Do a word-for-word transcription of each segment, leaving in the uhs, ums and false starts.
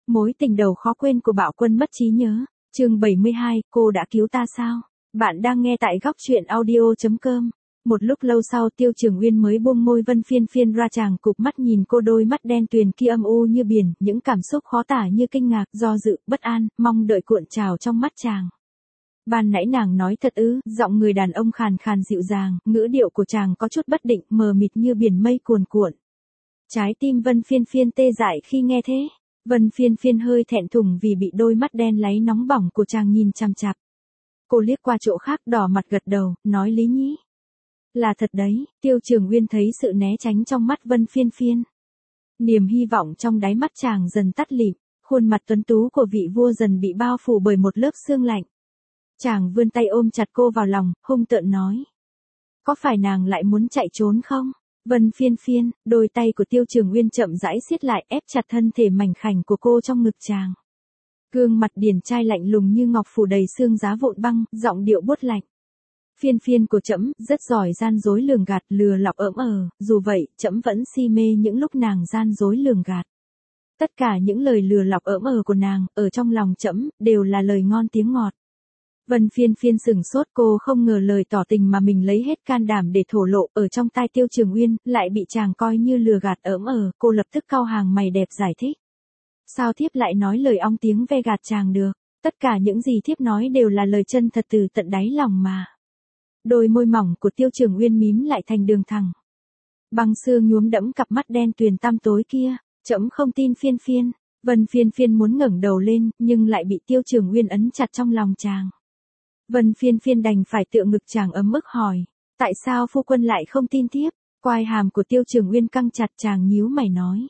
Mối tình đầu khó quên của Bạo Quân mất trí nhớ. Chương bảy mươi hai, cô đã cứu ta sao? Bạn đang nghe tại góc truyện audio chấm com. Một lúc lâu sau Tiêu Trường Uyên mới buông môi. Vân Phiên Phiên ra, chàng cụp mắt nhìn cô, đôi mắt đen tuyền kia âm u như biển, những cảm xúc khó tả như kinh ngạc, do dự, bất an, mong đợi cuộn trào trong mắt chàng. Ban nãy nàng nói thật ư? Giọng người đàn ông khàn khàn dịu dàng, ngữ điệu của chàng có chút bất định, mờ mịt như biển mây cuồn cuộn. Trái tim Vân Phiên Phiên tê dại khi nghe thế. Vân Phiên Phiên hơi thẹn thùng vì bị đôi mắt đen láy nóng bỏng của chàng nhìn chằm chằm. Cô liếc qua chỗ khác, đỏ mặt gật đầu, nói lý nhí. Là thật đấy. Tiêu Trường Uyên thấy sự né tránh trong mắt Vân Phiên Phiên. Niềm hy vọng trong đáy mắt chàng dần tắt lịm, khuôn mặt tuấn tú của vị vua dần bị bao phủ bởi một lớp sương lạnh. Chàng vươn tay ôm chặt cô vào lòng, hung tợn nói. Có phải nàng lại muốn chạy trốn không? Vân Phiên Phiên, đôi tay của Tiêu Trường Uyên chậm rãi siết lại, ép chặt thân thể mảnh khảnh của cô trong ngực chàng. Gương mặt điển trai lạnh lùng như ngọc phủ đầy xương giá vụn băng, giọng điệu buốt lạnh. Phiên Phiên của trẫm rất giỏi gian dối lường gạt, lừa lọc ỡm ờ, dù vậy, trẫm vẫn si mê những lúc nàng gian dối lường gạt. Tất cả những lời lừa lọc ỡm ờ của nàng, ở trong lòng trẫm đều là lời ngon tiếng ngọt. Vân Phiên Phiên sừng sốt, cô không ngờ lời tỏ tình mà mình lấy hết can đảm để thổ lộ ở trong tai Tiêu Trường Uyên, lại bị chàng coi như lừa gạt ỡm ờ, cô lập tức cau hàng mày đẹp giải thích. Sao thiếp lại nói lời ong tiếng ve gạt chàng được, tất cả những gì thiếp nói đều là lời chân thật từ tận đáy lòng mà. Đôi môi mỏng của Tiêu Trường Uyên mím lại thành đường thẳng. Băng sương nhuốm đẫm cặp mắt đen tuyền tăm tối kia, trẫm không tin Phiên Phiên. Vân Phiên Phiên muốn ngẩng đầu lên, nhưng lại bị Tiêu Trường Uyên ấn chặt trong lòng chàng. Vân Phiên Phiên đành phải tựa ngực chàng ấm ức hỏi, tại sao phu quân lại không tin tiếp? Quai hàm của Tiêu Trường Uyên căng chặt, chàng nhíu mày nói.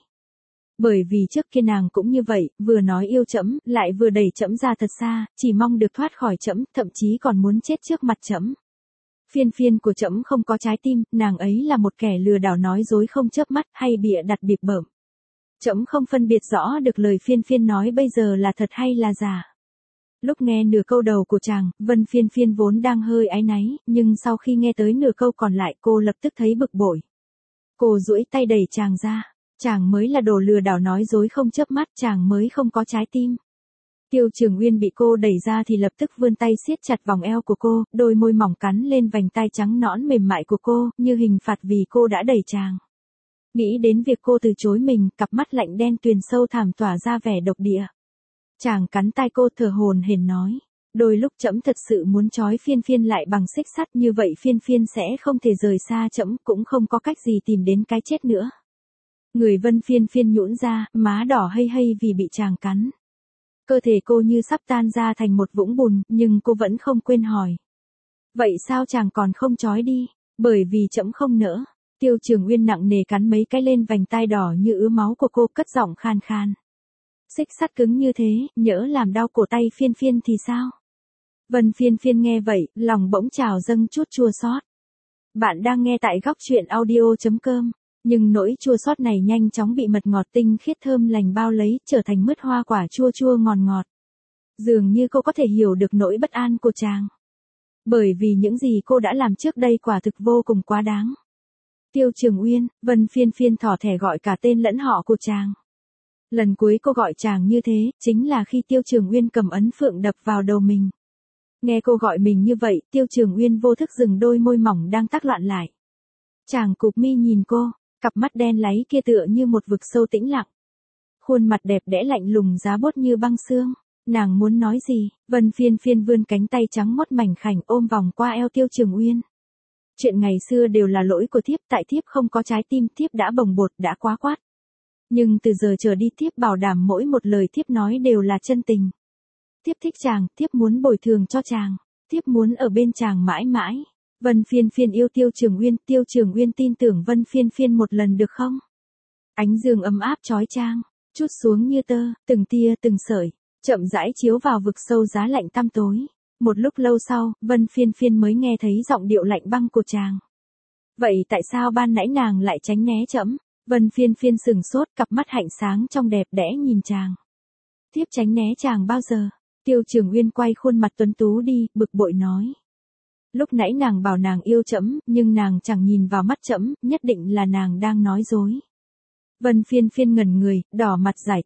Bởi vì trước kia nàng cũng như vậy, vừa nói yêu trẫm, lại vừa đẩy trẫm ra thật xa, chỉ mong được thoát khỏi trẫm, thậm chí còn muốn chết trước mặt trẫm. Phiên Phiên của trẫm không có trái tim, nàng ấy là một kẻ lừa đảo nói dối không chớp mắt, hay bịa đặt bịp bợm. Trẫm không phân biệt rõ được lời Phiên Phiên nói bây giờ là thật hay là giả. Lúc nghe nửa câu đầu của chàng, Vân Phiên Phiên vốn đang hơi áy náy, nhưng sau khi nghe tới nửa câu còn lại cô lập tức thấy bực bội. Cô duỗi tay đẩy chàng ra, chàng mới là đồ lừa đảo nói dối không chớp mắt, chàng mới không có trái tim. Tiêu Trường Uyên bị cô đẩy ra thì lập tức vươn tay siết chặt vòng eo của cô, đôi môi mỏng cắn lên vành tai trắng nõn mềm mại của cô, như hình phạt vì cô đã đẩy chàng. Nghĩ đến việc cô từ chối mình, cặp mắt lạnh đen tuyền sâu thẳm tỏa ra vẻ độc địa. Chàng cắn tai cô thở hổn hển nói, đôi lúc trẫm thật sự muốn trói Phiên Phiên lại bằng xích sắt, như vậy Phiên Phiên sẽ không thể rời xa trẫm, cũng không có cách gì tìm đến cái chết nữa. Người Vân Phiên Phiên nhũn ra, má đỏ hây hây vì bị chàng cắn. Cơ thể cô như sắp tan ra thành một vũng bùn, nhưng cô vẫn không quên hỏi. Vậy sao chàng còn không trói đi? Bởi vì trẫm không nỡ. Tiêu Trường Uyên nặng nề cắn mấy cái lên vành tai đỏ như ứa máu của cô, cất giọng khan khan. Xích sắt cứng như thế, nhỡ làm đau cổ tay Phiên Phiên thì sao? Vân Phiên Phiên nghe vậy, lòng bỗng trào dâng chút chua xót. Bạn đang nghe tại góc truyện audio chấm com, nhưng nỗi chua xót này nhanh chóng bị mật ngọt tinh khiết thơm lành bao lấy, trở thành mứt hoa quả chua chua ngọt ngọt. Dường như cô có thể hiểu được nỗi bất an của chàng. Bởi vì những gì cô đã làm trước đây quả thực vô cùng quá đáng. Tiêu Trường Uyên, Vân Phiên Phiên thỏ thẻ gọi cả tên lẫn họ của chàng. Lần cuối cô gọi chàng như thế, chính là khi Tiêu Trường Uyên cầm ấn phượng đập vào đầu mình. Nghe cô gọi mình như vậy, Tiêu Trường Uyên vô thức dừng đôi môi mỏng đang tác loạn lại. Chàng cụp mi nhìn cô, cặp mắt đen láy kia tựa như một vực sâu tĩnh lặng. Khuôn mặt đẹp đẽ lạnh lùng giá bút như băng xương. Nàng muốn nói gì? Vân Phiên Phiên vươn cánh tay trắng mốt mảnh khảnh ôm vòng qua eo Tiêu Trường Uyên. Chuyện ngày xưa đều là lỗi của thiếp, tại thiếp không có trái tim, thiếp đã bồng bột, đã quá quát. Nhưng từ giờ trở đi thiếp bảo đảm mỗi một lời thiếp nói đều là chân tình. Thiếp thích chàng, thiếp muốn bồi thường cho chàng, thiếp muốn ở bên chàng mãi mãi. Vân Phiên Phiên yêu Tiêu Trường Uyên, Tiêu Trường Uyên tin tưởng Vân Phiên Phiên một lần được không? Ánh dương ấm áp chói chang, chút xuống như tơ, từng tia từng sợi, chậm rãi chiếu vào vực sâu giá lạnh tăm tối. Một lúc lâu sau, Vân Phiên Phiên mới nghe thấy giọng điệu lạnh băng của chàng. Vậy tại sao ban nãy nàng lại tránh né trẫm? Vân Phiên Phiên sừng sốt, cặp mắt hạnh sáng trong đẹp đẽ nhìn chàng. Thiếp tránh né chàng bao giờ? Tiêu Trường Uyên quay khuôn mặt tuấn tú đi, bực bội nói. Lúc nãy nàng bảo nàng yêu trẫm, nhưng nàng chẳng nhìn vào mắt trẫm, nhất định là nàng đang nói dối. Vân Phiên Phiên ngẩn người, đỏ mặt giải thích.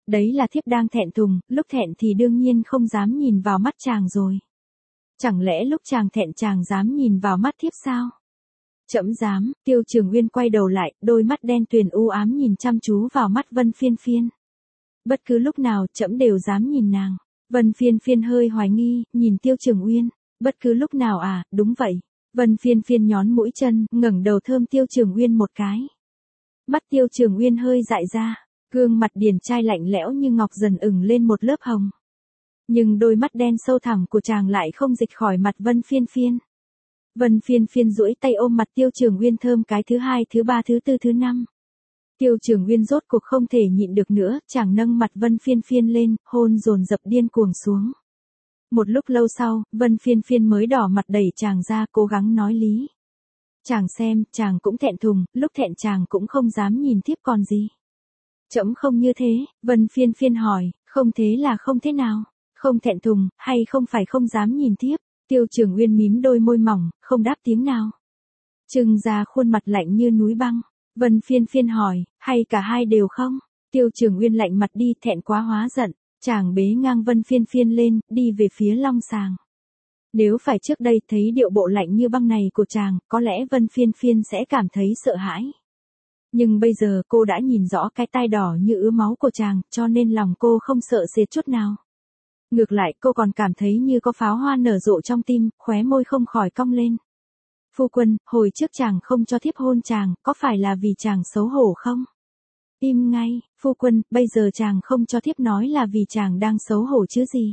Đấy là thiếp đang thẹn thùng, lúc thẹn thì đương nhiên không dám nhìn vào mắt chàng rồi. Chẳng lẽ lúc chàng thẹn chàng dám nhìn vào mắt thiếp sao? Trẫm dám. Tiêu Trường Uyên quay đầu lại, đôi mắt đen tuyền u ám nhìn chăm chú vào mắt Vân Phiên Phiên. Bất cứ lúc nào trẫm đều dám nhìn nàng. Vân Phiên Phiên hơi hoài nghi, nhìn Tiêu Trường Uyên. Bất cứ lúc nào à, đúng vậy. Vân Phiên Phiên nhón mũi chân, ngẩng đầu thơm Tiêu Trường Uyên một cái. Mắt Tiêu Trường Uyên hơi dại ra, gương mặt điển trai lạnh lẽo như ngọc dần ửng lên một lớp hồng. Nhưng đôi mắt đen sâu thẳm của chàng lại không dịch khỏi mặt Vân Phiên Phiên. Vân Phiên Phiên duỗi tay ôm mặt Tiêu Trường Uyên thơm cái thứ hai, thứ ba, thứ tư, thứ năm. Tiêu Trường Uyên rốt cuộc không thể nhịn được nữa, chàng nâng mặt Vân Phiên Phiên lên, hôn dồn dập điên cuồng xuống. Một lúc lâu sau, Vân Phiên Phiên mới đỏ mặt đẩy chàng ra, cố gắng nói lý. Chàng xem, chàng cũng thẹn thùng, lúc thẹn chàng cũng không dám nhìn thiếp còn gì. Trẫm không như thế. Vân Phiên Phiên hỏi, không thế là không thế nào? Không thẹn thùng, hay không phải không dám nhìn thiếp? Tiêu Trường Uyên mím đôi môi mỏng, không đáp tiếng nào. Trừng ra khuôn mặt lạnh như núi băng. Vân Phiên Phiên hỏi, hay cả hai đều không? Tiêu Trường Uyên lạnh mặt đi, thẹn quá hóa giận. Chàng bế ngang Vân Phiên Phiên lên, đi về phía long sàng. Nếu phải trước đây thấy điệu bộ lạnh như băng này của chàng, có lẽ Vân Phiên Phiên sẽ cảm thấy sợ hãi. Nhưng bây giờ cô đã nhìn rõ cái tai đỏ như ứa máu của chàng, cho nên lòng cô không sợ sệt chút nào. Ngược lại cô còn cảm thấy như có pháo hoa nở rộ trong tim, khóe môi không khỏi cong lên. Phu quân, hồi trước chàng không cho thiếp hôn chàng, có phải là vì chàng xấu hổ không? Im ngay. Phu quân, bây giờ chàng không cho thiếp nói là vì chàng đang xấu hổ chứ gì.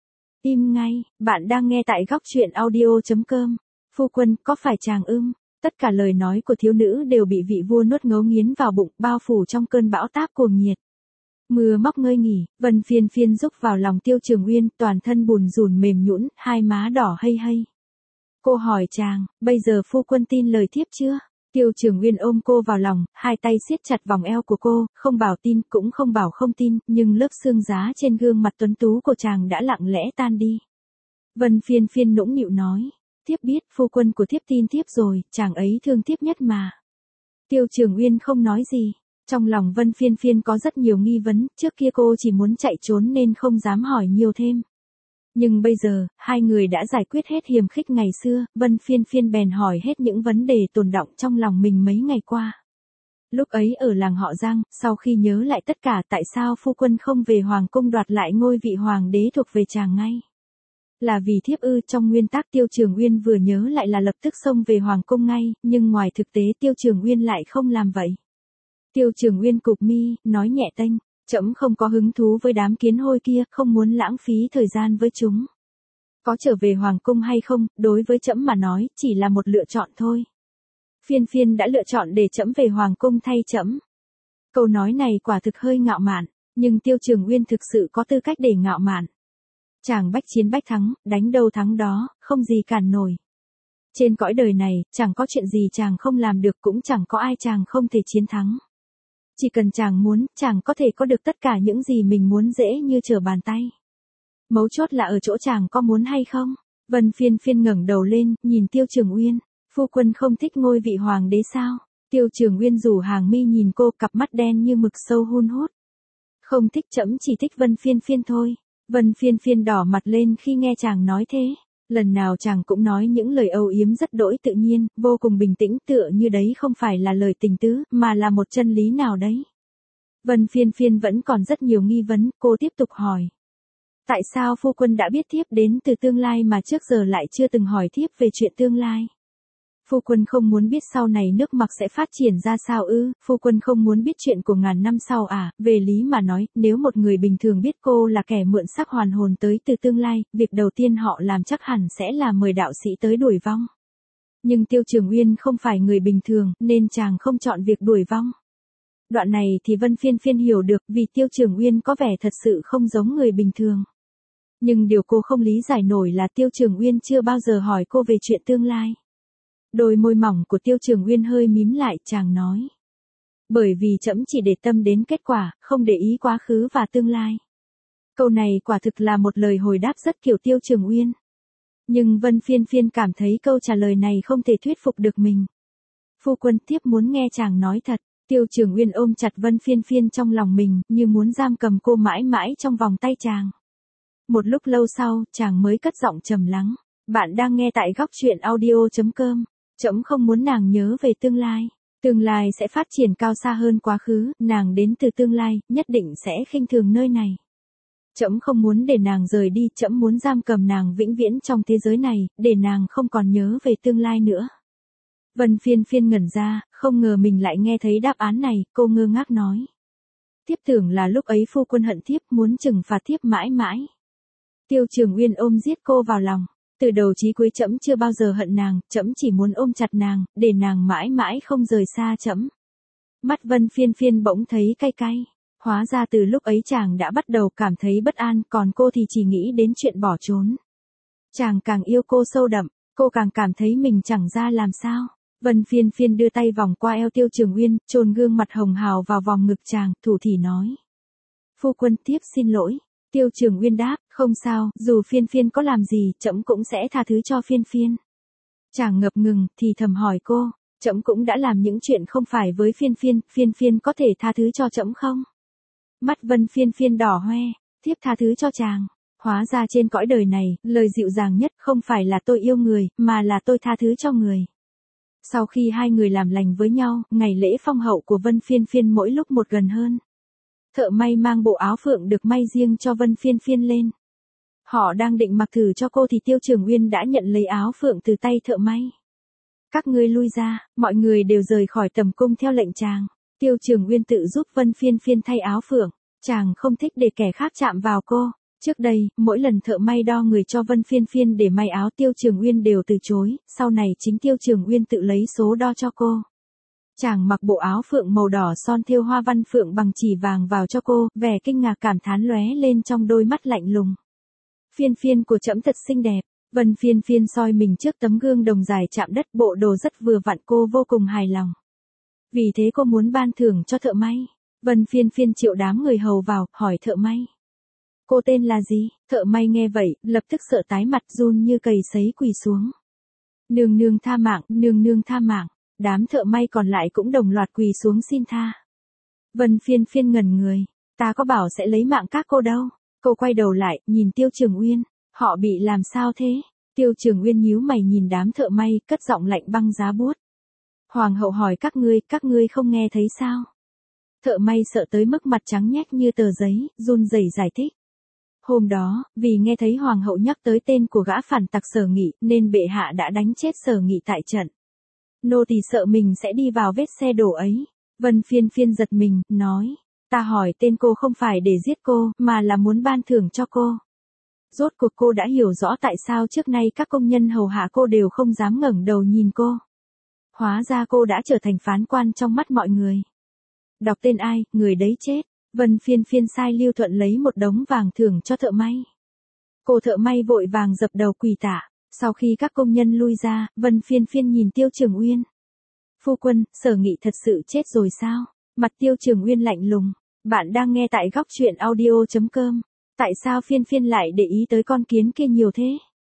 Im ngay. Bạn đang nghe tại góc truyện audio chấm com. Phu quân, có phải chàng ưng? Tất cả lời nói của thiếu nữ đều bị vị vua nuốt ngấu nghiến vào bụng, bao phủ trong cơn bão táp cuồng nhiệt. Mưa móc ngơi nghỉ, Vân Phiên Phiên rúc vào lòng Tiêu Trường Uyên, toàn thân bùn rùn mềm nhũn, hai má đỏ hây hây. Cô hỏi chàng, bây giờ phu quân tin lời thiếp chưa? Tiêu Trường Uyên ôm cô vào lòng, hai tay siết chặt vòng eo của cô, không bảo tin cũng không bảo không tin, nhưng lớp xương giá trên gương mặt tuấn tú của chàng đã lặng lẽ tan đi. Vân Phiên Phiên nũng nịu nói, thiếp biết phu quân của thiếp tin thiếp rồi, chàng ấy thương thiếp nhất mà. Tiêu Trường Uyên không nói gì. Trong lòng Vân Phiên Phiên có rất nhiều nghi vấn, trước kia cô chỉ muốn chạy trốn nên không dám hỏi nhiều thêm. Nhưng bây giờ, hai người đã giải quyết hết hiềm khích ngày xưa, Vân Phiên Phiên bèn hỏi hết những vấn đề tồn đọng trong lòng mình mấy ngày qua. Lúc ấy ở làng họ Giang, sau khi nhớ lại tất cả, tại sao phu quân không về hoàng cung đoạt lại ngôi vị hoàng đế thuộc về chàng ngay? Là vì thiếp ư? Trong nguyên tắc Tiêu Trường Uyên vừa nhớ lại là lập tức xông về hoàng cung ngay, nhưng ngoài thực tế Tiêu Trường Uyên lại không làm vậy. Tiêu Trường Uyên cụp mi, nói nhẹ tênh, trẫm không có hứng thú với đám kiến hôi kia, không muốn lãng phí thời gian với chúng. Có trở về hoàng cung hay không, đối với trẫm mà nói, chỉ là một lựa chọn thôi. Phiên Phiên đã lựa chọn để trẫm về hoàng cung thay trẫm. Câu nói này quả thực hơi ngạo mạn, nhưng Tiêu Trường Uyên thực sự có tư cách để ngạo mạn. Chàng bách chiến bách thắng, đánh đâu thắng đó, không gì cản nổi. Trên cõi đời này, chẳng có chuyện gì chàng không làm được, cũng chẳng có ai chàng không thể chiến thắng. Chỉ cần chàng muốn, chàng có thể có được tất cả những gì mình muốn dễ như trở bàn tay. Mấu chốt là ở chỗ chàng có muốn hay không. Vân Phiên Phiên ngẩng đầu lên, nhìn Tiêu Trường Uyên, phu quân không thích ngôi vị hoàng đế sao? Tiêu Trường Uyên rủ hàng mi nhìn cô, cặp mắt đen như mực sâu hun hút. Không thích, trẫm chỉ thích Vân Phiên Phiên thôi. Vân Phiên Phiên đỏ mặt lên khi nghe chàng nói thế. Lần nào chàng cũng nói những lời âu yếm rất đỗi tự nhiên, vô cùng bình tĩnh, tựa như đấy không phải là lời tình tứ, mà là một chân lý nào đấy. Vân Phiên Phiên vẫn còn rất nhiều nghi vấn, cô tiếp tục hỏi. Tại sao phu quân đã biết thiếp đến từ tương lai mà trước giờ lại chưa từng hỏi thiếp về chuyện tương lai? Phu quân không muốn biết sau này nước Mặc sẽ phát triển ra sao ư? Phu quân không muốn biết chuyện của ngàn năm sau à? Về lý mà nói, nếu một người bình thường biết cô là kẻ mượn xác hoàn hồn tới từ tương lai, việc đầu tiên họ làm chắc hẳn sẽ là mời đạo sĩ tới đuổi vong. Nhưng Tiêu Trường Uyên không phải người bình thường, nên chàng không chọn việc đuổi vong. Đoạn này thì Vân Phiên Phiên hiểu được, vì Tiêu Trường Uyên có vẻ thật sự không giống người bình thường. Nhưng điều cô không lý giải nổi là Tiêu Trường Uyên chưa bao giờ hỏi cô về chuyện tương lai. Đôi môi mỏng của Tiêu Trường Uyên hơi mím lại, chàng nói. Bởi vì trẫm chỉ để tâm đến kết quả, không để ý quá khứ và tương lai. Câu này quả thực là một lời hồi đáp rất kiểu Tiêu Trường Uyên. Nhưng Vân Phiên Phiên cảm thấy câu trả lời này không thể thuyết phục được mình. Phu quân, tiếp muốn nghe chàng nói thật. Tiêu Trường Uyên ôm chặt Vân Phiên Phiên trong lòng mình, như muốn giam cầm cô mãi mãi trong vòng tay chàng. Một lúc lâu sau, chàng mới cất giọng trầm lắng. Bạn đang nghe tại góc truyện audio.com. Trẫm không muốn nàng nhớ về tương lai. Tương lai sẽ phát triển cao xa hơn quá khứ, nàng đến từ tương lai, nhất định sẽ khinh thường nơi này. Trẫm không muốn để nàng rời đi, trẫm muốn giam cầm nàng vĩnh viễn trong thế giới này, để nàng không còn nhớ về tương lai nữa. Vân Phiên Phiên ngẩn ra, không ngờ mình lại nghe thấy đáp án này, cô ngơ ngác nói. Thiếp tưởng là lúc ấy phu quân hận thiếp, muốn trừng phạt thiếp mãi mãi. Tiêu Trường Uyên ôm giết cô vào lòng. Từ đầu chí cuối trẫm chưa bao giờ hận nàng, trẫm chỉ muốn ôm chặt nàng, để nàng mãi mãi không rời xa trẫm. Mắt Vân Phiên Phiên bỗng thấy cay cay. Hóa ra từ lúc ấy chàng đã bắt đầu cảm thấy bất an, còn cô thì chỉ nghĩ đến chuyện bỏ trốn. Chàng càng yêu cô sâu đậm, cô càng cảm thấy mình chẳng ra làm sao. Vân Phiên Phiên đưa tay vòng qua eo Tiêu Trường Uyên, chôn gương mặt hồng hào vào vòng ngực chàng, thủ thỉ nói. Phu quân, thiếp xin lỗi. Tiêu Trường Uyên đáp, không sao, dù Phiên Phiên có làm gì, trẫm cũng sẽ tha thứ cho Phiên Phiên. Chàng ngập ngừng, thì thầm hỏi cô, trẫm cũng đã làm những chuyện không phải với Phiên Phiên, Phiên Phiên có thể tha thứ cho trẫm không? Mắt Vân Phiên Phiên đỏ hoe, thiếp tha thứ cho chàng. Hóa ra trên cõi đời này, lời dịu dàng nhất không phải là tôi yêu người, mà là tôi tha thứ cho người. Sau khi hai người làm lành với nhau, ngày lễ phong hậu của Vân Phiên Phiên mỗi lúc một gần hơn. Thợ may mang bộ áo phượng được may riêng cho Vân Phiên Phiên lên. Họ đang định mặc thử cho cô thì Tiêu Trường Uyên đã nhận lấy áo phượng từ tay thợ may. Các ngươi lui ra, mọi người đều rời khỏi tầm cung theo lệnh chàng. Tiêu Trường Uyên tự giúp Vân Phiên Phiên thay áo phượng. Chàng không thích để kẻ khác chạm vào cô. Trước đây, mỗi lần thợ may đo người cho Vân Phiên Phiên để may áo Tiêu Trường Uyên đều từ chối, sau này chính Tiêu Trường Uyên tự lấy số đo cho cô. Chàng mặc bộ áo phượng màu đỏ son thêu hoa văn phượng bằng chỉ vàng vào cho cô, vẻ kinh ngạc cảm thán lóe lên trong đôi mắt lạnh lùng. Phiên Phiên của trẫm thật xinh đẹp. Vân Phiên Phiên soi mình trước tấm gương đồng dài chạm đất, bộ đồ rất vừa vặn, cô vô cùng hài lòng. Vì thế cô muốn ban thưởng cho thợ may. Vân Phiên Phiên triệu đám người hầu vào, hỏi thợ may. Cô tên là gì? Thợ may nghe vậy, lập tức sợ tái mặt, run như cầy sấy quỳ xuống. Nương nương tha mạng, nương nương tha mạng. Đám thợ may còn lại cũng đồng loạt quỳ xuống xin tha. Vân Phiên Phiên ngẩn người. Ta có bảo sẽ lấy mạng các cô đâu. Cô quay đầu lại, nhìn Tiêu Trường Uyên. Họ bị làm sao thế? Tiêu Trường Uyên nhíu mày nhìn đám thợ may, cất giọng lạnh băng giá buốt. Hoàng hậu hỏi các ngươi, các ngươi không nghe thấy sao? Thợ may sợ tới mức mặt trắng nhách như tờ giấy, run rẩy giải thích. Hôm đó, vì nghe thấy hoàng hậu nhắc tới tên của gã phản tặc Sở Nghị, nên bệ hạ đã đánh chết Sở Nghị tại trận. Nô tỳ sợ mình sẽ đi vào vết xe đổ ấy. Vân Phiên Phiên giật mình, nói. Ta hỏi tên cô không phải để giết cô, mà là muốn ban thưởng cho cô. Rốt cuộc cô đã hiểu rõ tại sao trước nay các công nhân hầu hạ cô đều không dám ngẩng đầu nhìn cô. Hóa ra cô đã trở thành phán quan trong mắt mọi người. Đọc tên ai, người đấy chết. Vân Phiên Phiên sai Lưu Thuận lấy một đống vàng thưởng cho thợ may. Cô thợ may vội vàng dập đầu quỳ tạ. Sau khi các công nhân lui ra, Vân Phiên Phiên nhìn Tiêu Trường Uyên. Phu quân, Sở Nghị thật sự chết rồi sao? Mặt Tiêu Trường Uyên lạnh lùng. Bạn đang nghe tại góc truyện audio.com. Tại sao Phiên Phiên lại để ý tới con kiến kia nhiều thế?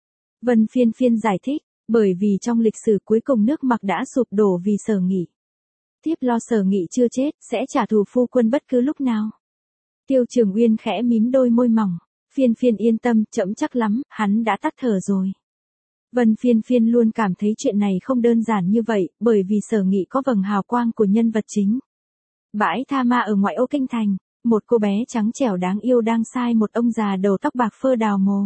Vân Phiên Phiên giải thích. Bởi vì trong lịch sử cuối cùng nước Mặc đã sụp đổ vì Sở Nghị. Tiếp lo Sở Nghị chưa chết, sẽ trả thù phu quân bất cứ lúc nào. Tiêu Trường Uyên khẽ mím đôi môi mỏng. Phiên Phiên yên tâm, trẫm chắc lắm, hắn đã tắt thở rồi. Vân Phiên Phiên luôn cảm thấy chuyện này không đơn giản như vậy, bởi vì Sở Nghị có vầng hào quang của nhân vật chính. Bãi tha ma ở ngoại ô kinh thành, một cô bé trắng trẻo đáng yêu đang sai một ông già đầu tóc bạc phơ đào mồ.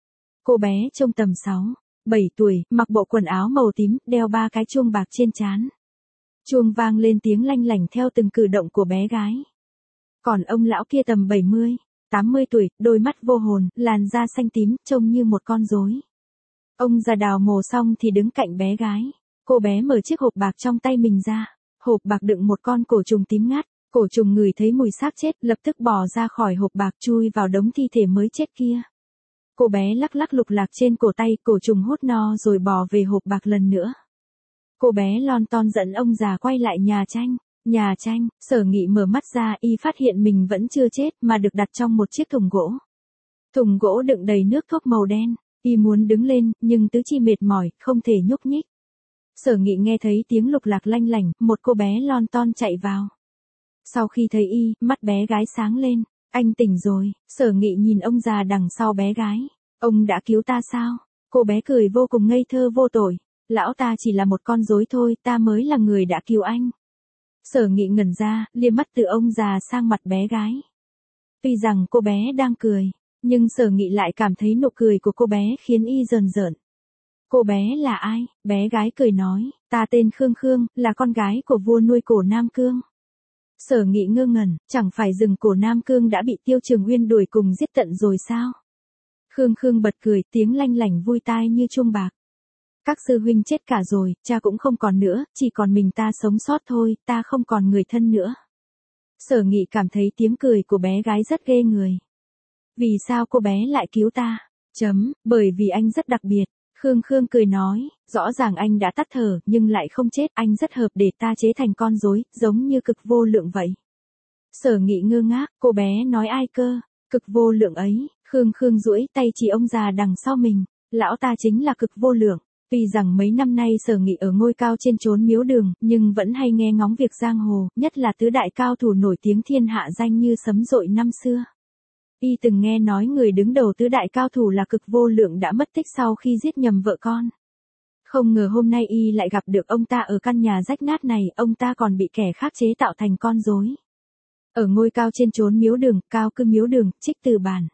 Cô bé trông tầm sáu, bảy tuổi, mặc bộ quần áo màu tím, đeo ba cái chuông bạc trên trán. Chuông vang lên tiếng lanh lảnh theo từng cử động của bé gái. Còn ông lão kia tầm bảy mươi, tám mươi tuổi, đôi mắt vô hồn, làn da xanh tím, trông như một con rối. Ông già đào mồ xong thì đứng cạnh bé gái. Cô bé mở chiếc hộp bạc trong tay mình ra. Hộp bạc đựng một con cổ trùng tím ngắt. Cổ trùng ngửi thấy mùi xác chết, lập tức bò ra khỏi hộp bạc chui vào đống thi thể mới chết kia. Cô bé lắc lắc lục lạc trên cổ tay, cổ trùng hút no rồi bò về hộp bạc lần nữa. Cô bé lon ton dẫn ông già quay lại nhà tranh. Nhà tranh, Sở Nghị mở mắt ra, y phát hiện mình vẫn chưa chết mà được đặt trong một chiếc thùng gỗ. Thùng gỗ đựng đầy nước thuốc màu đen. Y muốn đứng lên, nhưng tứ chi mệt mỏi, không thể nhúc nhích. Sở Nghị nghe thấy tiếng lục lạc lanh lảnh, một cô bé lon ton chạy vào. Sau khi thấy y, mắt bé gái sáng lên, anh tỉnh rồi. Sở Nghị nhìn ông già đằng sau bé gái. Ông đã cứu ta sao? Cô bé cười vô cùng ngây thơ vô tội. Lão ta chỉ là một con rối thôi, ta mới là người đã cứu anh. Sở Nghị ngẩn ra, liếc mắt từ ông già sang mặt bé gái. Tuy rằng cô bé đang cười, nhưng Sở Nghị lại cảm thấy nụ cười của cô bé khiến y rờn rợn. Cô bé là ai? Bé gái cười nói, ta tên Khương Khương, là con gái của vua nuôi Cổ Nam Cương. Sở Nghị ngơ ngẩn, chẳng phải rừng Cổ Nam Cương đã bị Tiêu Trường Uyên đuổi cùng giết tận rồi sao? Khương Khương bật cười, tiếng lanh lảnh vui tai như chuông bạc. Các sư huynh chết cả rồi, cha cũng không còn nữa, chỉ còn mình ta sống sót thôi, ta không còn người thân nữa. Sở Nghị cảm thấy tiếng cười của bé gái rất ghê người. Vì sao cô bé lại cứu ta? Chấm, bởi vì anh rất đặc biệt. Khương Khương cười nói, rõ ràng anh đã tắt thở, nhưng lại không chết, anh rất hợp để ta chế thành con rối, giống như Cực Vô Lượng vậy. Sở Nghị ngơ ngác, cô bé nói ai cơ? Cực Vô Lượng ấy. Khương Khương duỗi tay chỉ ông già đằng sau mình, lão ta chính là Cực Vô Lượng. Tuy rằng mấy năm nay Sở Nghị ở ngôi cao trên chốn miếu đường, nhưng vẫn hay nghe ngóng việc giang hồ, nhất là tứ đại cao thủ nổi tiếng thiên hạ danh như sấm dội năm xưa. Y từng nghe nói người đứng đầu tứ đại cao thủ là Cực Vô Lượng đã mất tích sau khi giết nhầm vợ con. Không ngờ hôm nay Y lại gặp được ông ta ở căn nhà rách nát này, ông ta còn bị kẻ khác chế tạo thành con rối. Ở ngôi cao trên chốn miếu đường, cao cư miếu đường, trích từ bản.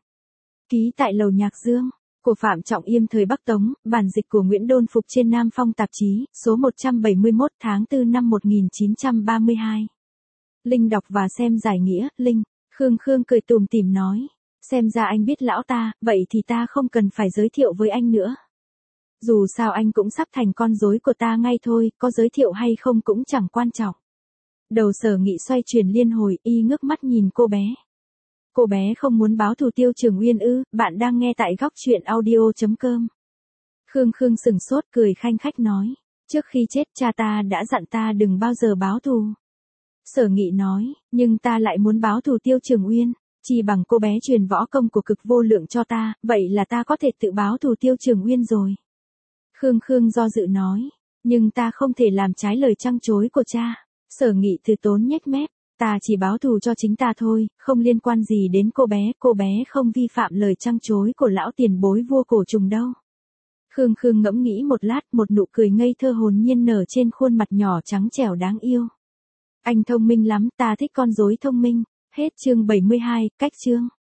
Ký tại Lầu Nhạc Dương, của Phạm Trọng Yêm thời Bắc Tống, bản dịch của Nguyễn Đôn Phục trên Nam Phong tạp chí, số một trăm bảy mươi mốt tháng tư năm một nghìn chín trăm ba mươi hai. Linh đọc và xem giải nghĩa, Linh. Khương Khương cười tùm tìm nói. Xem ra anh biết lão ta, vậy thì ta không cần phải giới thiệu với anh nữa. Dù sao anh cũng sắp thành con rối của ta ngay thôi, có giới thiệu hay không cũng chẳng quan trọng. Đầu Sở Nghị xoay chuyển liên hồi, y ngước mắt nhìn cô bé. Cô bé không muốn báo thù Tiêu Trường Uyên ư? Bạn đang nghe tại góc truyện audio chấm com. Khương Khương sừng sốt cười khanh khách nói. Trước khi chết cha ta đã dặn ta đừng bao giờ báo thù. Sở Nghị nói, nhưng ta lại muốn báo thù Tiêu Trường Uyên. Chỉ bằng cô bé truyền võ công của Cực Vô Lượng cho ta, vậy là ta có thể tự báo thù Tiêu Trường Uyên rồi. Khương Khương do dự nói, nhưng ta không thể làm trái lời trăng chối của cha. Sở Nghị từ tốn nhếch mép, ta chỉ báo thù cho chính ta thôi, không liên quan gì đến cô bé, cô bé không vi phạm lời trăng chối của lão tiền bối vua Cổ Trùng đâu. Khương Khương ngẫm nghĩ một lát, một nụ cười ngây thơ hồn nhiên nở trên khuôn mặt nhỏ trắng trẻo đáng yêu. Anh thông minh lắm, ta thích con rối thông minh. Hết chương bảy mươi hai, cách chương.